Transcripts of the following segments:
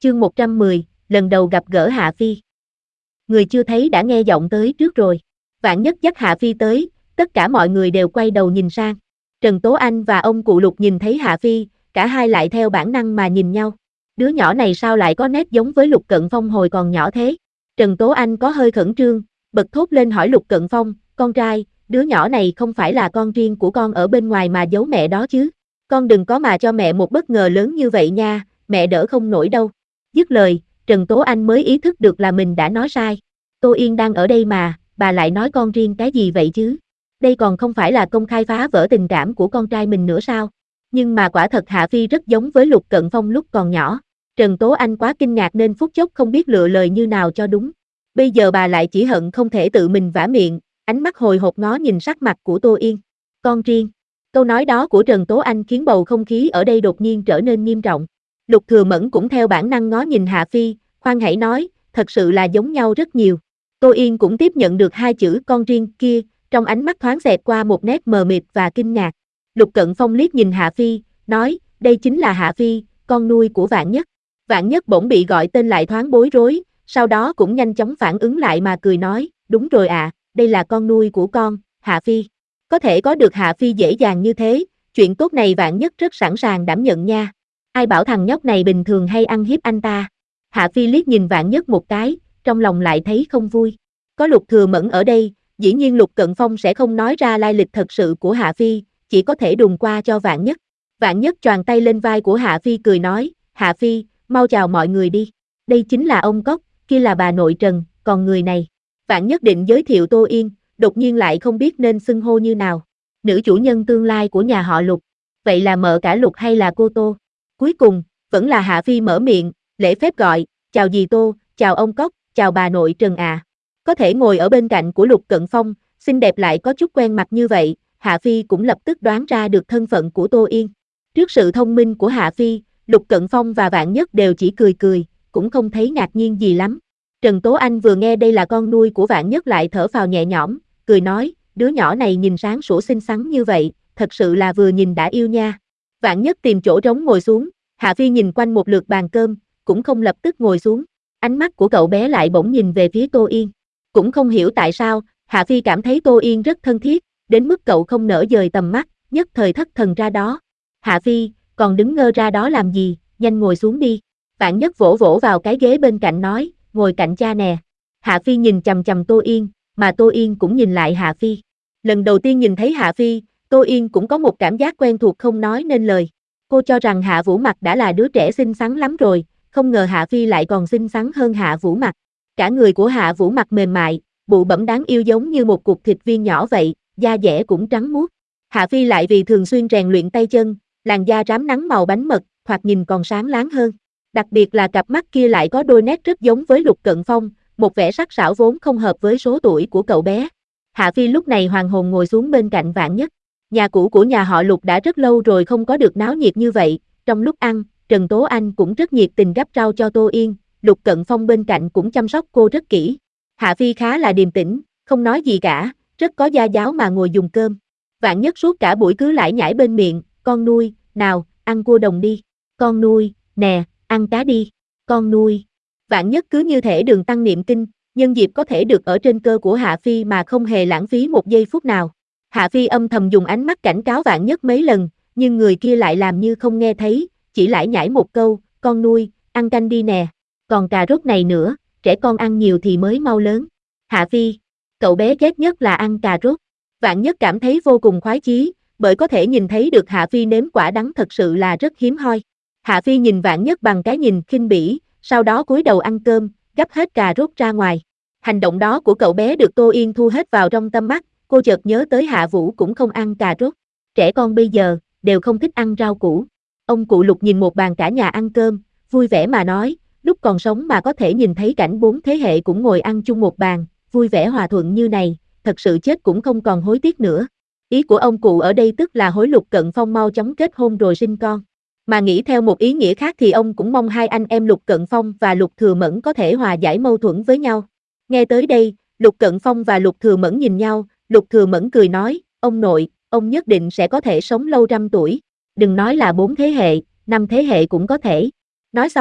Chương 110, lần đầu gặp gỡ Hạ Phi. Người chưa thấy đã nghe giọng tới trước rồi. Vạn Nhất dắt Hạ Phi tới, tất cả mọi người đều quay đầu nhìn sang. Trần Tố Anh và ông cụ Lục nhìn thấy Hạ Phi, cả hai lại theo bản năng mà nhìn nhau. Đứa nhỏ này sao lại có nét giống với Lục Cận Phong hồi còn nhỏ thế? Trần Tố Anh có hơi khẩn trương, bật thốt lên hỏi Lục Cận Phong, con trai, đứa nhỏ này không phải là con riêng của con ở bên ngoài mà giấu mẹ đó chứ? Con đừng có mà cho mẹ một bất ngờ lớn như vậy nha, mẹ đỡ không nổi đâu. Dứt lời, Trần Tố Anh mới ý thức được là mình đã nói sai. Tô Yên đang ở đây mà, bà lại nói con riêng cái gì vậy chứ? Đây còn không phải là công khai phá vỡ tình cảm của con trai mình nữa sao? Nhưng mà quả thật Hạ Phi rất giống với Lục Cận Phong lúc còn nhỏ. Trần Tố Anh quá kinh ngạc nên phút chốc không biết lựa lời như nào cho đúng. Bây giờ bà lại chỉ hận không thể tự mình vả miệng, ánh mắt hồi hộp ngó nhìn sắc mặt của Tô Yên. Con riêng. Câu nói đó của Trần Tố Anh khiến bầu không khí ở đây đột nhiên trở nên nghiêm trọng. Lục Thừa Mẫn cũng theo bản năng ngó nhìn Hạ Phi, khoan hãy nói, thật sự là giống nhau rất nhiều. Tô Yên cũng tiếp nhận được hai chữ con riêng kia, trong ánh mắt thoáng xẹt qua một nét mờ mịt và kinh ngạc. Lục Cận Phong liếc nhìn Hạ Phi, nói, đây chính là Hạ Phi, con nuôi của Vạn Nhất. Vạn Nhất bỗng bị gọi tên lại thoáng bối rối, sau đó cũng nhanh chóng phản ứng lại mà cười nói, đúng rồi ạ, đây là con nuôi của con, Hạ Phi. Có thể có được Hạ Phi dễ dàng như thế, chuyện tốt này Vạn Nhất rất sẵn sàng đảm nhận nha. Ai bảo thằng nhóc này bình thường hay ăn hiếp anh ta. Hạ Phi liếc nhìn Vạn Nhất một cái, trong lòng lại thấy không vui. Có Lục Thừa Mẫn ở đây, dĩ nhiên Lục Cận Phong sẽ không nói ra lai lịch thật sự của Hạ Phi, chỉ có thể đùn qua cho Vạn Nhất. Vạn Nhất choàng tay lên vai của Hạ Phi cười nói, Hạ Phi, mau chào mọi người đi. Đây chính là ông Cốc, kia là bà nội Trần, còn người này. Vạn Nhất định giới thiệu Tô Yên, đột nhiên lại không biết nên xưng hô như nào. Nữ chủ nhân tương lai của nhà họ Lục. Vậy là mợ cả Lục hay là cô Tô? Cuối cùng, vẫn là Hạ Phi mở miệng, lễ phép gọi, chào dì Tô, chào ông Cốc, chào bà nội Trần à. Có thể ngồi ở bên cạnh của Lục Cận Phong, xinh đẹp lại có chút quen mặt như vậy, Hạ Phi cũng lập tức đoán ra được thân phận của Tô Yên. Trước sự thông minh của Hạ Phi, Lục Cận Phong và Vạn Nhất đều chỉ cười cười, cũng không thấy ngạc nhiên gì lắm. Trần Tố Anh vừa nghe đây là con nuôi của Vạn Nhất lại thở phào nhẹ nhõm, cười nói, đứa nhỏ này nhìn sáng sủa xinh xắn như vậy, thật sự là vừa nhìn đã yêu nha. Vạn Nhất tìm chỗ trống ngồi xuống, Hạ Phi nhìn quanh một lượt bàn cơm, cũng không lập tức ngồi xuống. Ánh mắt của cậu bé lại bỗng nhìn về phía Tô Yên. Cũng không hiểu tại sao, Hạ Phi cảm thấy Tô Yên rất thân thiết, đến mức cậu không nỡ dời tầm mắt, nhất thời thất thần ra đó. Hạ Phi, còn đứng ngơ ra đó làm gì, nhanh ngồi xuống đi. Vạn Nhất vỗ vỗ vào cái ghế bên cạnh nói, ngồi cạnh cha nè. Hạ Phi nhìn chằm chằm Tô Yên, mà Tô Yên cũng nhìn lại Hạ Phi. Lần đầu tiên nhìn thấy Hạ Phi, Tô Yên cũng có một cảm giác quen thuộc không nói nên lời. Cô cho rằng Hạ Vũ Mặc đã là đứa trẻ xinh xắn lắm rồi, không ngờ Hạ Phi lại còn xinh xắn hơn Hạ Vũ Mặc. Cả người của Hạ Vũ Mặc mềm mại, bụ bẫm đáng yêu giống như một cục thịt viên nhỏ vậy, da dẻ cũng trắng muốt. Hạ Phi lại vì thường xuyên rèn luyện tay chân, làn da rám nắng màu bánh mật, thoạt nhìn còn sáng láng hơn. Đặc biệt là cặp mắt kia lại có đôi nét rất giống với Lục Cận Phong, một vẻ sắc sảo vốn không hợp với số tuổi của cậu bé. Hạ Phi lúc này hoàn hồn ngồi xuống bên cạnh Vạn Nhất. Nhà cũ của nhà họ Lục đã rất lâu rồi không có được náo nhiệt như vậy, trong lúc ăn, Trần Tố Anh cũng rất nhiệt tình gắp rau cho Tô Yên, Lục Cận Phong bên cạnh cũng chăm sóc cô rất kỹ. Hạ Phi khá là điềm tĩnh, không nói gì cả, rất có gia giáo mà ngồi dùng cơm. Vạn Nhất suốt cả buổi cứ lải nhải bên miệng, con nuôi, nào, ăn cua đồng đi. Con nuôi, nè, ăn cá đi. Con nuôi. Vạn Nhất cứ như thể đường tăng niệm kinh, nhân dịp có thể được ở trên cơ của Hạ Phi mà không hề lãng phí một giây phút nào. Hạ Phi âm thầm dùng ánh mắt cảnh cáo Vạn Nhất mấy lần, nhưng người kia lại làm như không nghe thấy, chỉ lải nhải một câu, con nuôi, ăn canh đi nè. Còn cà rốt này nữa, trẻ con ăn nhiều thì mới mau lớn. Hạ Phi, cậu bé ghét nhất là ăn cà rốt. Vạn Nhất cảm thấy vô cùng khoái chí, bởi có thể nhìn thấy được Hạ Phi nếm quả đắng thật sự là rất hiếm hoi. Hạ Phi nhìn Vạn Nhất bằng cái nhìn khinh bỉ, sau đó cúi đầu ăn cơm, gắp hết cà rốt ra ngoài. Hành động đó của cậu bé được Tô Yên thu hết vào trong tâm mắt, cô chợt nhớ tới Hạ Vũ cũng không ăn cà rốt. Trẻ con bây giờ, đều không thích ăn rau củ. Ông cụ Lục nhìn một bàn cả nhà ăn cơm, vui vẻ mà nói, lúc còn sống mà có thể nhìn thấy cảnh 4 thế hệ cũng ngồi ăn chung một bàn, vui vẻ hòa thuận như này, thật sự chết cũng không còn hối tiếc nữa. Ý của ông cụ ở đây tức là hối Lục Cận Phong mau chóng kết hôn rồi sinh con. Mà nghĩ theo một ý nghĩa khác thì ông cũng mong hai anh em Lục Cận Phong và Lục Thừa Mẫn có thể hòa giải mâu thuẫn với nhau. Nghe tới đây, Lục Cận Phong và Lục Thừa Mẫn nhìn nhau, Lục Thừa Mẫn cười nói, ông nội, ông nhất định sẽ có thể sống lâu trăm tuổi. Đừng nói là 4 thế hệ, 5 thế hệ cũng có thể. Nói xong,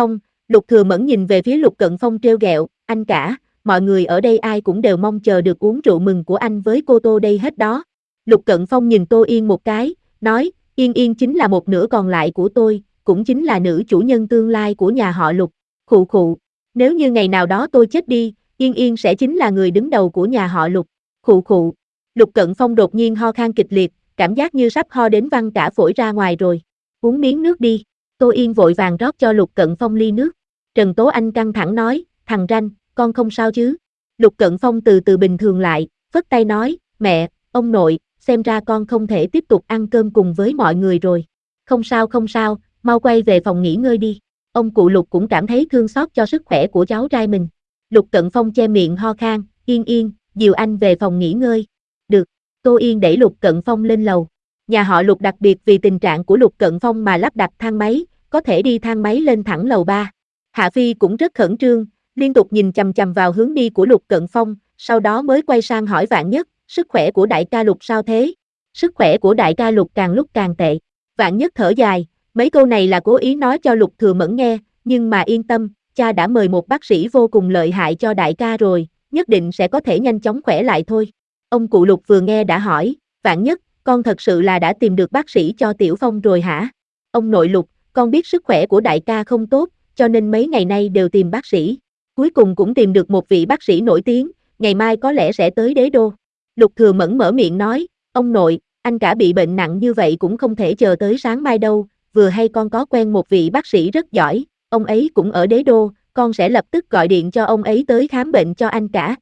Lục Thừa Mẫn nhìn về phía Lục Cận Phong trêu ghẹo, anh cả, mọi người ở đây ai cũng đều mong chờ được uống rượu mừng của anh với cô Tô đây hết đó. Lục Cận Phong nhìn Tô Yên một cái, nói, Yên Yên chính là một nửa còn lại của tôi, cũng chính là nữ chủ nhân tương lai của nhà họ Lục. Khụ khụ, nếu như ngày nào đó tôi chết đi, Yên Yên sẽ chính là người đứng đầu của nhà họ Lục. Khụ khụ. Lục Cận Phong đột nhiên ho khan kịch liệt, cảm giác như sắp ho đến văng cả phổi ra ngoài rồi. Uống miếng nước đi. Tô Yên vội vàng rót cho Lục Cận Phong ly nước. Trần Tố Anh căng thẳng nói, thằng ranh, con không sao chứ? Lục Cận Phong từ từ bình thường lại, phất tay nói, mẹ, ông nội, xem ra con không thể tiếp tục ăn cơm cùng với mọi người rồi. Không sao, mau quay về phòng nghỉ ngơi đi. Ông cụ Lục cũng cảm thấy thương xót cho sức khỏe của cháu trai mình. Lục Cận Phong che miệng ho khan, Yên Yên, dìu anh về phòng nghỉ ngơi. Được, Tô Yên đẩy Lục Cận Phong lên lầu. Nhà họ Lục đặc biệt vì tình trạng của Lục Cận Phong mà lắp đặt thang máy, có thể đi thang máy lên thẳng lầu 3. Hạ Phi cũng rất khẩn trương, liên tục nhìn chằm chằm vào hướng đi của Lục Cận Phong, sau đó mới quay sang hỏi Vạn Nhất, sức khỏe của đại ca Lục sao thế? Sức khỏe của đại ca Lục càng lúc càng tệ. Vạn Nhất thở dài, mấy câu này là cố ý nói cho Lục Thừa Mẫn nghe, nhưng mà yên tâm, cha đã mời một bác sĩ vô cùng lợi hại cho đại ca rồi, nhất định sẽ có thể nhanh chóng khỏe lại thôi. Ông cụ Lục vừa nghe đã hỏi, Vạn Nhất, con thật sự là đã tìm được bác sĩ cho Tiểu Phong rồi hả? Ông nội Lục, con biết sức khỏe của đại ca không tốt, cho nên mấy ngày nay đều tìm bác sĩ. Cuối cùng cũng tìm được một vị bác sĩ nổi tiếng, ngày mai có lẽ sẽ tới Đế Đô. Lục Thừa Mẫn mở miệng nói, ông nội, anh cả bị bệnh nặng như vậy cũng không thể chờ tới sáng mai đâu, vừa hay con có quen một vị bác sĩ rất giỏi, ông ấy cũng ở Đế Đô, con sẽ lập tức gọi điện cho ông ấy tới khám bệnh cho anh cả.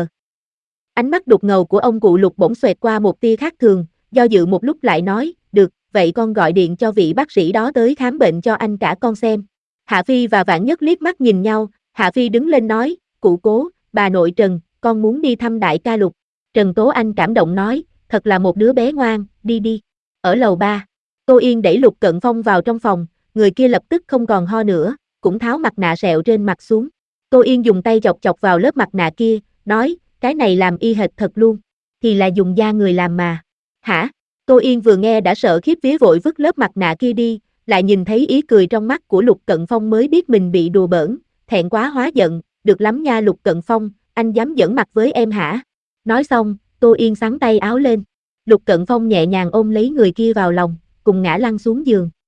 Ánh mắt đục ngầu của ông cụ Lục bỗng xoẹt qua một tia khác thường, do dự một lúc lại nói, được, vậy con gọi điện cho vị bác sĩ đó tới khám bệnh cho anh cả con xem. Hạ Phi và Vạn Nhất liếc mắt nhìn nhau, Hạ Phi đứng lên nói, cụ Cố, bà nội Trần, con muốn đi thăm đại ca Lục. Trần Tố Anh cảm động nói, thật là một đứa bé ngoan, đi đi. Ở lầu 3, Tô Yên đẩy Lục Cận Phong vào trong phòng, người kia lập tức không còn ho nữa, cũng tháo mặt nạ sẹo trên mặt xuống. Tô Yên dùng tay chọc chọc vào lớp mặt nạ kia, nói, cái này làm y hệt thật luôn, thì là dùng da người làm mà. Hả? Tô Yên vừa nghe đã sợ khiếp vía vội vứt lớp mặt nạ kia đi, lại nhìn thấy ý cười trong mắt của Lục Cận Phong mới biết mình bị đùa bỡn, thẹn quá hóa giận, được lắm nha Lục Cận Phong, anh dám giỡn mặt với em hả? Nói xong, Tô Yên xắn tay áo lên. Lục Cận Phong nhẹ nhàng ôm lấy người kia vào lòng, cùng ngã lăn xuống giường.